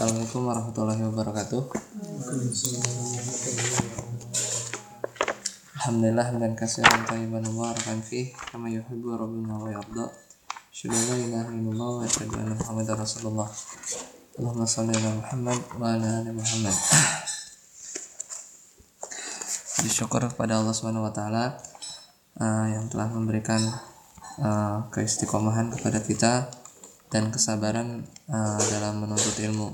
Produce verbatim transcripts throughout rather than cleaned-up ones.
Assalamualaikum warahmatullahi wabarakatuh. Alhamdulillah hamdan katsiran thayyiban mubarakan fih kama yuhibbu rabbuna wa yarda. Asyhadu an la ilaha illallah wa asyhadu anna Muhammadar Rasulullah. Allahumma shalli ala Muhammad wa ala ali Muhammad. Bersyukur kepada Allah Subhanahu wa taala uh, yang telah memberikan uh, keistiqomahan kepada kita dan kesabaran uh, dalam menuntut ilmu.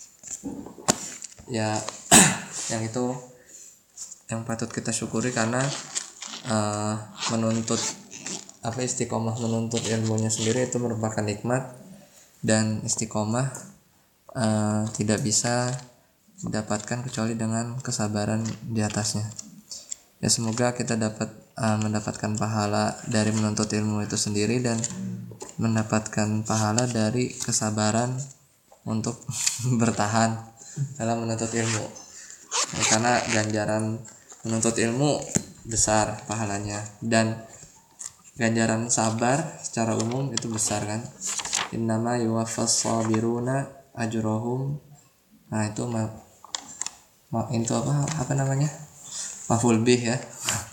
Ya, yang itu yang patut kita syukuri karena uh, menuntut apa istiqomah menuntut ilmunya sendiri itu merupakan nikmat, dan istiqomah uh, tidak bisa didapatkan kecuali dengan kesabaran di atasnya. Ya, semoga kita dapat uh, mendapatkan pahala dari menuntut ilmu itu sendiri dan mendapatkan pahala dari kesabaran untuk bertahan dalam menuntut ilmu. Ya, karena ganjaran menuntut ilmu besar pahalanya, dan ganjaran sabar secara umum itu besar kan. Innama yuwaffas sabiruna ajrohum. Nah itu ma, ma itu apa apa namanya? Maf'ul bih ya.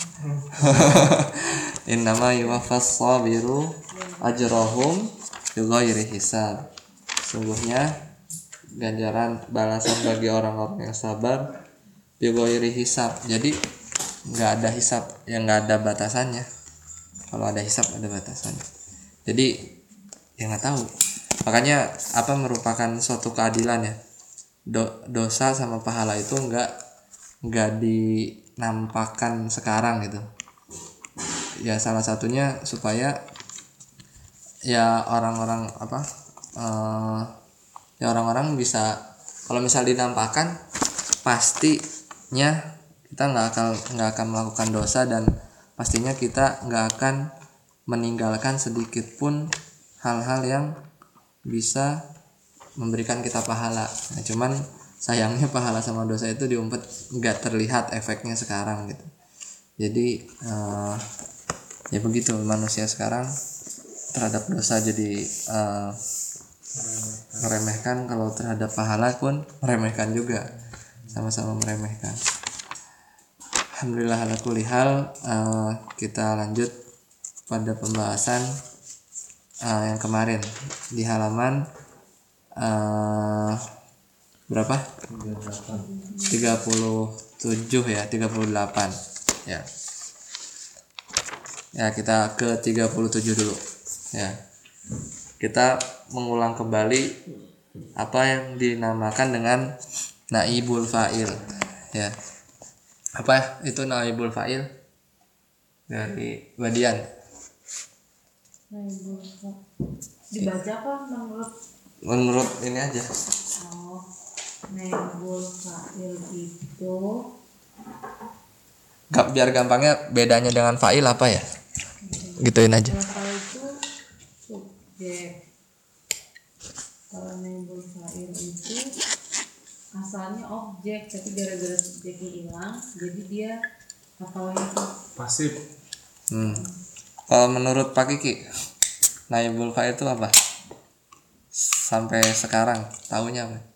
Innama yuwaffas sabiru ajrohum bighairi hisab. Sungguhnya ganjaran balasan bagi orang-orang yang sabar bighairi hisab. Jadi nggak ada hisab, yang nggak ada batasannya. Kalau ada hisab ada batasannya. Jadi ya nggak tahu. Makanya apa merupakan suatu keadilan ya. Do, dosa sama pahala itu nggak nggak dinampakkan sekarang gitu. Ya salah satunya supaya ya orang-orang apa uh, ya orang-orang bisa, kalau misal dinampakkan pastinya kita nggak akan nggak akan melakukan dosa, dan pastinya kita nggak akan meninggalkan sedikit pun hal-hal yang bisa memberikan kita pahala. Nah, cuman sayangnya pahala sama dosa itu diumpet, nggak terlihat efeknya sekarang gitu. Jadi uh, ya begitu manusia sekarang terhadap dosa jadi uh, meremehkan, kalau terhadap pahala pun meremehkan juga, sama-sama meremehkan. Alhamdulillah ala kulli hal, uh, kita lanjut pada pembahasan uh, yang kemarin di halaman uh, berapa? tiga puluh tujuh ya, tiga puluh delapan ya. Ya, kita ke tiga puluh tujuh dulu. Ya. Kita mengulang kembali apa yang dinamakan dengan naibul fa'il. Ya. Apa itu naibul fa'il? Dari Badian. Naibul fa'il. Dibaca apa menurut? Menurut ini aja. Oh, naibul fa'il itu Gak, biar gampangnya bedanya dengan fa'il apa ya? Gituin aja. kalau itu subjek. Kalau naibul fa'il itu asalnya objek, tapi gara-gara subjeknya hilang jadi dia apalagi itu pasif. Hmm. Kalau menurut Pak Kiki, naibul fa'il itu apa? Sampai sekarang tahunya apa?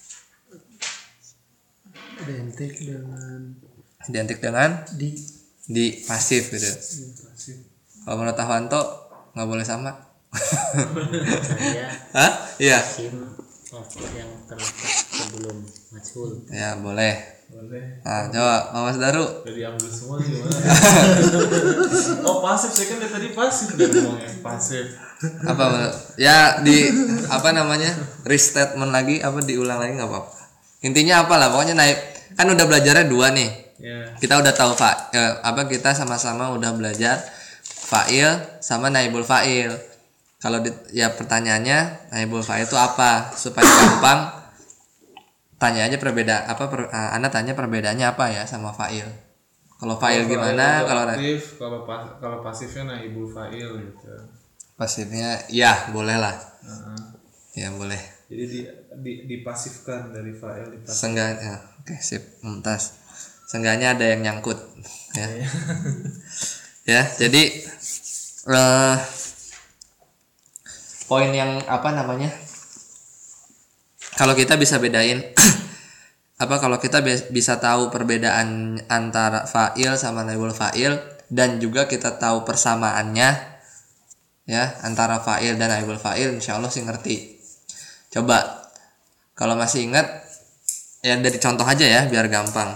Identik dengan Identik dengan di di pasif gitu. pasif. Kalau menurut Ahwanto nggak boleh sama. Saya Hah? Iya. sim objek yang terletak sebelum majhul. Ya boleh. Boleh. Nah coba Mas Daru. Dari ambil semua gimana? Oh pasif, saya kan dari tadi pasif dan ngomongnya pasif. Apa menurut? Ya di apa namanya? Restatement lagi, apa diulang lagi nggak apa-apa. Intinya apalah, pokoknya naik. Kan udah belajarnya dua nih. Ya. Kita udah tahu fa, eh, apa kita sama-sama udah belajar fa'il sama naibul fa'il. Kalau di, ya pertanyaannya naibul fa'il itu apa? Supaya gampang tanya aja perbedaan apa per, uh, Anda tanya perbedaannya apa ya sama fa'il. Kalau fa'il gimana? Kalau aktif, kalau pas, kalau pasifnya naibul fa'il gitu. pasifnya ya boleh lah. Uh-huh. Ya boleh. Jadi di, di dipasifkan dari fa'il dipasifkan. Seenggaknya oke okay, sip, mumtaz. Seenggaknya ada yang nyangkut ya. Ya, jadi uh, poin yang apa namanya? kalau kita bisa bedain apa kalau kita be- bisa tahu perbedaan antara fa'il sama naibul fa'il dan juga kita tahu persamaannya ya antara fa'il dan naibul fa'il, insyaallah sih ngerti. Coba kalau masih ingat ya dari contoh aja ya biar gampang.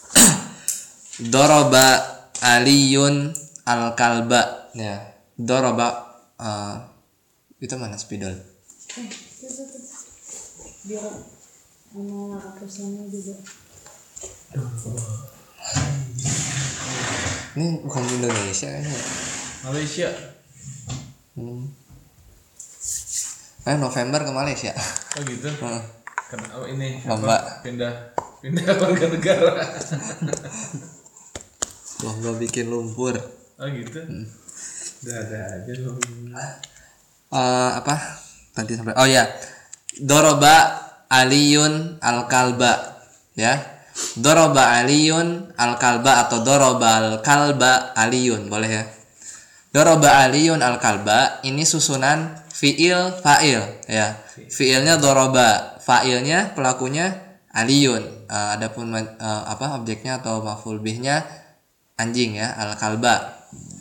Doroba aliyun al-kalba ya. Doroba uh, itu mana spidol? Eh, tuh, tuh, tuh. Biar sama akusannya juga. Ini bukan Indonesia kan ya? Malaysia. Hmm. Eh November ke Malaysia. Oh gitu. Hmm. Karena oh ini Lomba. apa? Pindah pindah warga negara. Lomba bikin lumpur. Oh gitu. Hmm. Udah ada aja loh. Uh, apa? Tadi sampai oh ya. Doroba aliyun al-kalba ya. Doroba aliyun al-kalba atau doroba al-kalba aliyun boleh ya. Doroba aliyun al-kalba ini susunan fiil fa'il ya. Fiilnya doroba, fa'ilnya pelakunya aliyun. Uh, adapun uh, apa objeknya atau maf'ul bihnya anjing ya, al-kalba.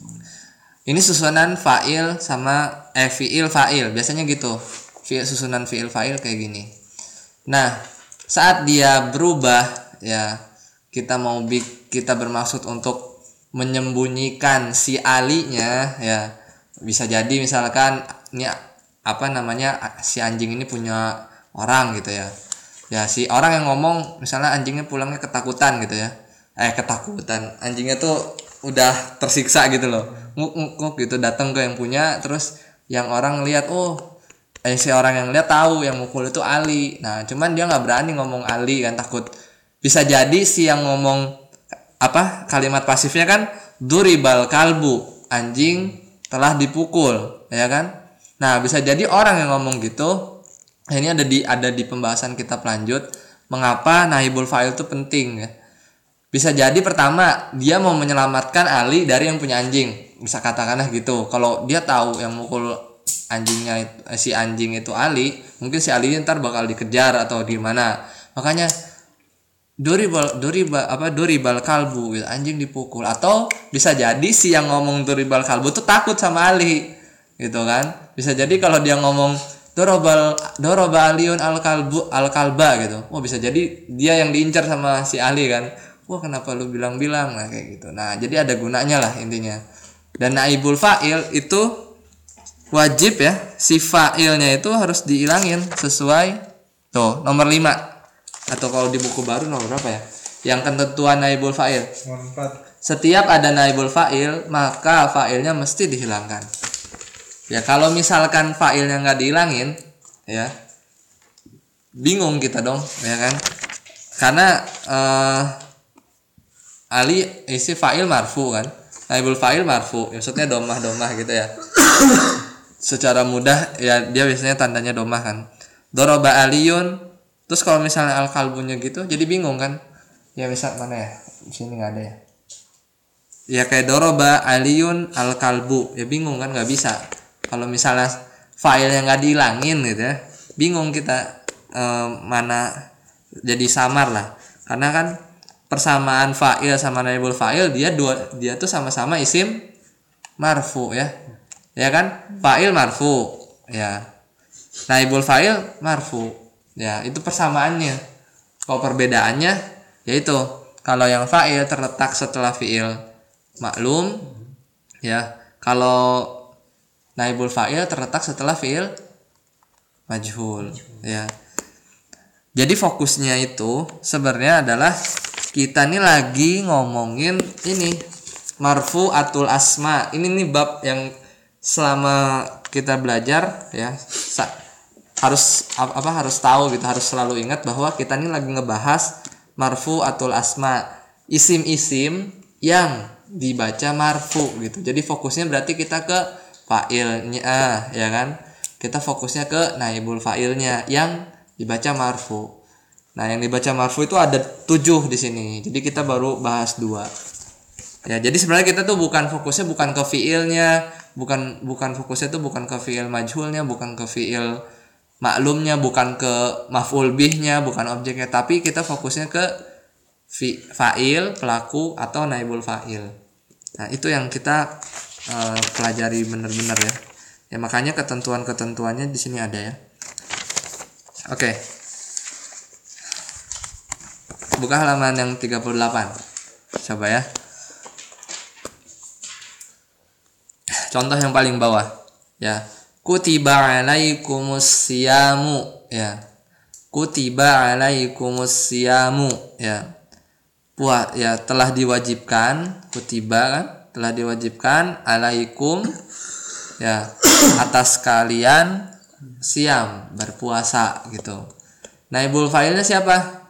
Ini susunan fa'il sama eh fiil fa'il, biasanya gitu. Fiil susunan fiil fa'il kayak gini. Nah, saat dia berubah ya, kita mau bik kita bermaksud untuk menyembunyikan si alinya ya. Bisa jadi misalkan ini apa namanya si anjing ini punya orang gitu ya. Ya si orang yang ngomong misalnya anjingnya pulangnya ketakutan gitu ya. Eh ketakutan. Anjingnya tuh udah tersiksa gitu loh. Nguk-nguk gitu datang ke yang punya, terus yang orang lihat oh eh si orang yang lihat tahu yang mukul itu Ali. Nah, cuman dia nggak berani ngomong Ali kan, takut. Bisa jadi si yang ngomong apa kalimat pasifnya kan duribal kalbu, anjing telah dipukul, ya kan? Nah, bisa jadi orang yang ngomong gitu. Ini ada di ada di pembahasan kitab lanjut mengapa naibul fa'il itu penting ya. Bisa jadi pertama dia mau menyelamatkan Ali dari yang punya anjing, bisa katakanlah gitu. Kalau dia tahu yang mukul anjingnya itu, si anjing itu Ali, mungkin si Ali ntar bakal dikejar atau di mana. Makanya duribal duribal apa duribal kalbu gitu, anjing dipukul. Atau bisa jadi si yang ngomong duribal kalbu tuh takut sama Ali gitu kan. Bisa jadi kalau dia ngomong dorobal doroba aliun al kalbu al kalba gitu, oh bisa jadi dia yang diincar sama si Ali kan. Wah kenapa lu bilang-bilang, nah kayak gitu. Nah jadi ada gunanya lah intinya. Dan naibul fa'il itu wajib ya, si fa'ilnya itu harus dihilangin sesuai tuh nomor lima. Atau kalau di buku baru nomor berapa ya, yang ketentuan naibul fa'il. Setiap ada naibul fa'il maka fa'ilnya mesti dihilangkan. Ya kalau misalkan fa'ilnya nggak dihilangin ya bingung kita dong ya kan. Karena uh, Ali isi fa'il marfu kan, naibul fa'il marfu, maksudnya domah-domah gitu ya. Secara mudah ya dia biasanya tandanya domah kan. Doroba aliyun, terus kalau misalnya al kalbunya gitu jadi bingung kan. Ya misal mana ya, di sini nggak ada ya. Ya kayak doroba aliyun al kalbu, ya bingung kan, nggak bisa. Kalau misalnya fa'ilnya nggak dihilangin gitu ya, bingung kita eh, mana jadi samar lah. Karena kan persamaan fa'il sama naibul fa'il dia dua dia tuh sama-sama isim marfu ya. Ya kan? Fa'il marfu ya. Naibul fa'il marfu. Ya, itu persamaannya. Kalau perbedaannya yaitu kalau yang fa'il terletak setelah fi'il maklum ya. Kalau naibul fa'il terletak setelah fi'il majhul ya. Jadi fokusnya itu sebenarnya adalah kita nih lagi ngomongin ini marfu atul asma. Ini nih bab yang selama kita belajar ya sa- harus apa harus tahu gitu, harus selalu ingat bahwa kita nih lagi ngebahas marfu atul asma, isim-isim yang dibaca marfu gitu. Jadi fokusnya berarti kita ke fa'ilnya ya kan. Kita fokusnya ke naibul fa'ilnya yang dibaca marfu. Nah, yang dibaca marfu itu ada tujuh di sini. Jadi kita baru bahas dua. Ya, jadi sebenarnya kita tuh bukan fokusnya bukan ke fiilnya, bukan bukan fokusnya tuh bukan ke fiil majhulnya, bukan ke fiil maklumnya, bukan ke maf'ul bihnya, bukan objeknya, tapi kita fokusnya ke fi, fa'il, pelaku atau naibul fa'il. Nah, itu yang kita uh, pelajari benar-benar ya. Ya makanya ketentuan-ketentuannya di sini ada ya. Oke. Buka halaman yang tiga puluh delapan. Coba ya. Contoh yang paling bawah ya. Kutiba alaikumus siyamu ya. Kutiba alaikumus siyamu ya. Puas ya, telah diwajibkan, kutiba kan, telah diwajibkan alaikum ya, atas kalian siam, berpuasa gitu. Naibul fa'ilnya siapa?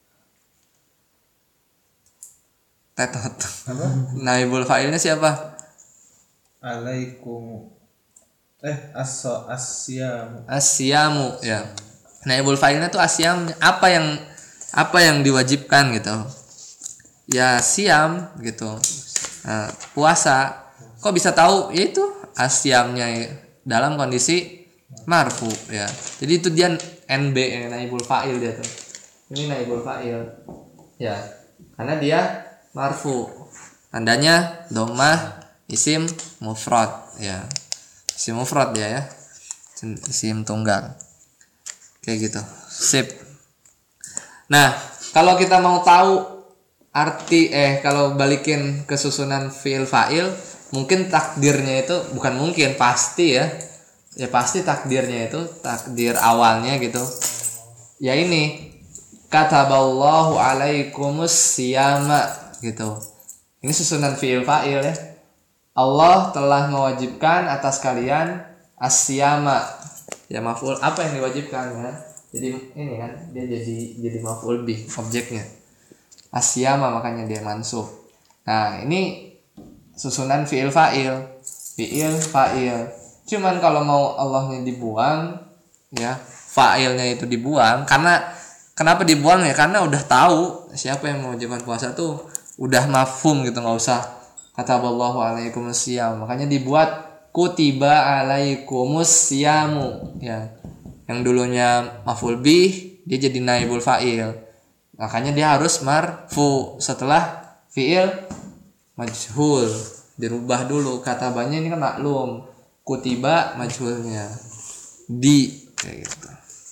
Tetot. Naibul fa'ilnya siapa? Alaikum eh aso asyamu Asyamu ya. Naibul fa'ilnya tuh asyam, apa yang apa yang diwajibkan gitu. Ya siam gitu. Nah, puasa. Kok bisa tahu? Ya itu asyamnya dalam kondisi marfu ya. Jadi itu dia N B ya, naibul fa'il dia tuh. Ini naibul fa'il. Ya. Karena dia marfu. Tandanya dhammah isim mufrad ya. Isim mufrad dia ya. Isim tunggal. Kayak gitu. Sip. Nah, kalau kita mau tahu arti eh kalau balikin ke susunan fi'il fa'il, mungkin takdirnya itu bukan mungkin, pasti ya. Ya pasti takdirnya itu, takdir awalnya gitu. Ya ini kataballahu alaikumus siyama gitu. Ini susunan fi'il fa'il ya. Allah telah mewajibkan atas kalian as-siyama. Ya maf'ul apa yang diwajibkan kan? Jadi ini kan dia jadi jadi maf'ul bih objeknya. As-siyama makanya dia mansub. Nah, ini susunan fi'il fa'il. Fi'il fa'il. Cuman kalau mau Allahnya dibuang ya, fa'ilnya itu dibuang karena kenapa dibuang ya? Karena udah tahu siapa yang mewajibkan puasa tuh udah mafhum gitu, nggak usah kataballahu alaikumus siyam. Makanya dibuat kutiba alaikumus siyamu ya. Yang dulunya maf'ul bih dia jadi naibul fa'il. Makanya dia harus marfu setelah fi'il majhul. Dirubah dulu katabanya, ini kan maklum. Kutiba majhulnya di kayak gitu.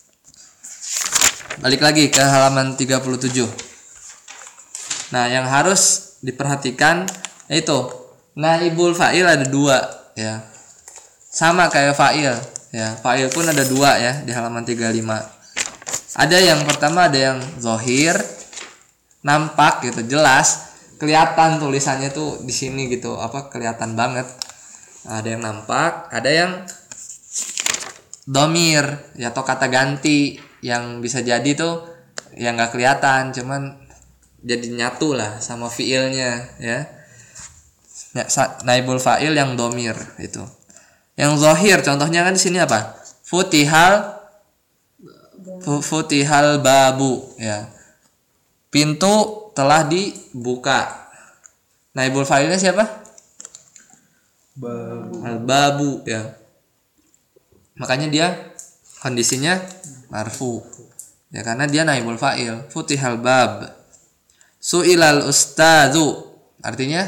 Balik lagi ke halaman tiga puluh tujuh. Nah, yang harus diperhatikan yaitu naibul fa'il ada dua ya. Sama kayak fa'il ya. Fa'il pun ada dua ya di halaman tiga puluh lima. Ada yang pertama, ada yang zohir, nampak gitu, jelas, kelihatan tulisannya tuh di sini gitu, apa kelihatan banget. Ada yang nampak, ada yang domir ya, atau kata ganti yang bisa jadi tuh yang nggak kelihatan, cuman jadi nyatu lah sama fiilnya ya. Naibul fa'il yang domir itu. Yang zohir contohnya kan di sini apa? Futihal Futihal babu ya. Pintu telah dibuka. Naibul fa'ilnya siapa? babu Al babu ya. Makanya dia kondisinya marfu. Ya karena dia naibul fa'il. Futihal bab. Su'ilal ustadzu. Artinya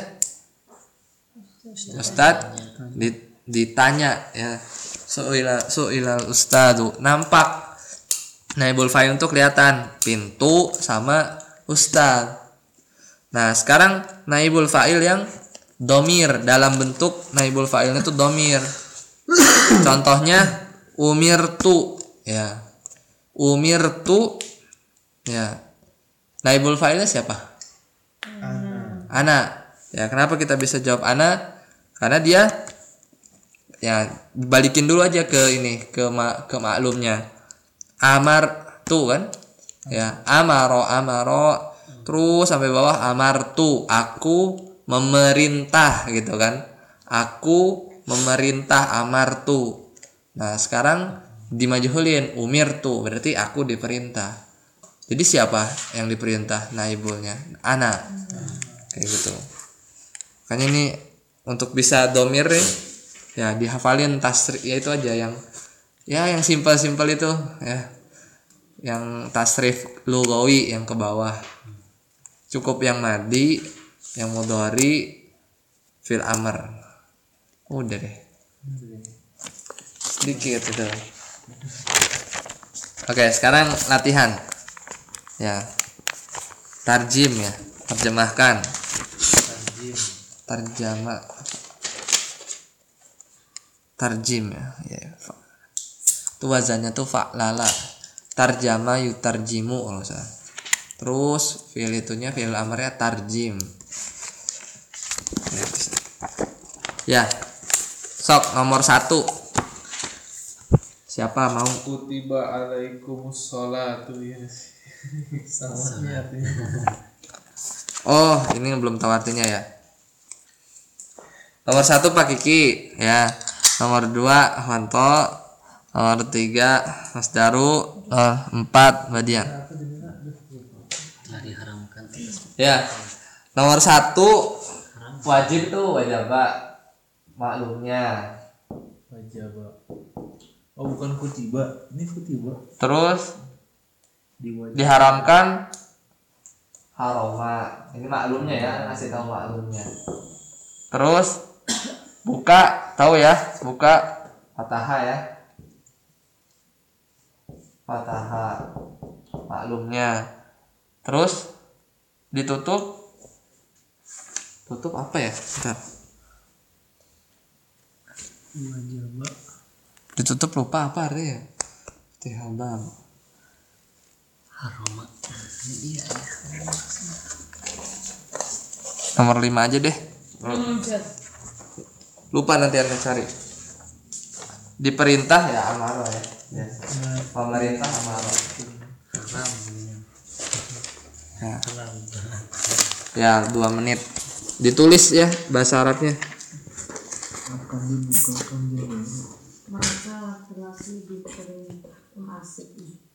ustad ditanya ya. Su'ilal su'ilal ustadzu. Nampak. Naibul fa'il untuk kelihatan, pintu sama ustad. Nah, sekarang naibul fa'il yang domir, dalam bentuk naibul fa'ilnya itu domir. Contohnya umirtu ya. Umirtu ya. Naibul fa'ilnya siapa? ana Ana. Ya, kenapa kita bisa jawab ana? Karena dia ya balikin dulu aja ke ini, ke ma, ke maklumnya. Amar tu kan ya, amaro amaro terus sampai bawah amar tu, aku memerintah gitu kan, aku memerintah amar tu. Nah sekarang dimajhulin umir tu, berarti aku diperintah. Jadi siapa yang diperintah? Naibulnya ana kayak gitu. Makanya ini untuk bisa domir ya dihafalin tasri, ya itu aja yang ya yang simpel-simpel itu ya, yang tasrif lugawi yang ke bawah, cukup yang madi, yang mudhari, fil amr, udah deh sedikit itu. Oke, sekarang latihan ya, tarjim ya, terjemahkan, tarjama, tarjim ya, ya. Itu wazannya tuh fa'lala, tarjama yutarjimu kalau salah. Terus fi'il itunya fi'il amarnya tarjim. Ya, sok nomor satu. Siapa mau? Kutiba alaikumus sholatu ya. Sama artinya. Oh, ini belum tahu artinya ya. Nomor satu Pak Kiki ya. Nomor dua Ahwanto. Nomor tiga Mas Daru. Nomor empat Mbak Dian. Telah diharamkan. Ya. Nomor satu wajib tuh wajaba maklumnya. Wajaba. Oh bukan kutiba, ini kutiba. Terus Diwajib. diharamkan haroma. Ini maklumnya ya, ngasih tahu maklumnya. Terus buka, tahu ya, buka fathah ya. Fathah maklumnya. Terus ditutup, tutup apa ya? Bentar. Wajaba. Ditutup lupa apa artinya? Tihabam. Haroma. Iya. Nomor lima aja deh. Hmm, Chat. Lupa nanti Anda cari. Diperintah ya amaro ya. Ya. Pemerintah amaro. Haram. Ya. Haram. Ya, dua menit. Ditulis ya bahasa Arabnya. Akan dibukakan jalan. Maka laki-laki diperintah asik.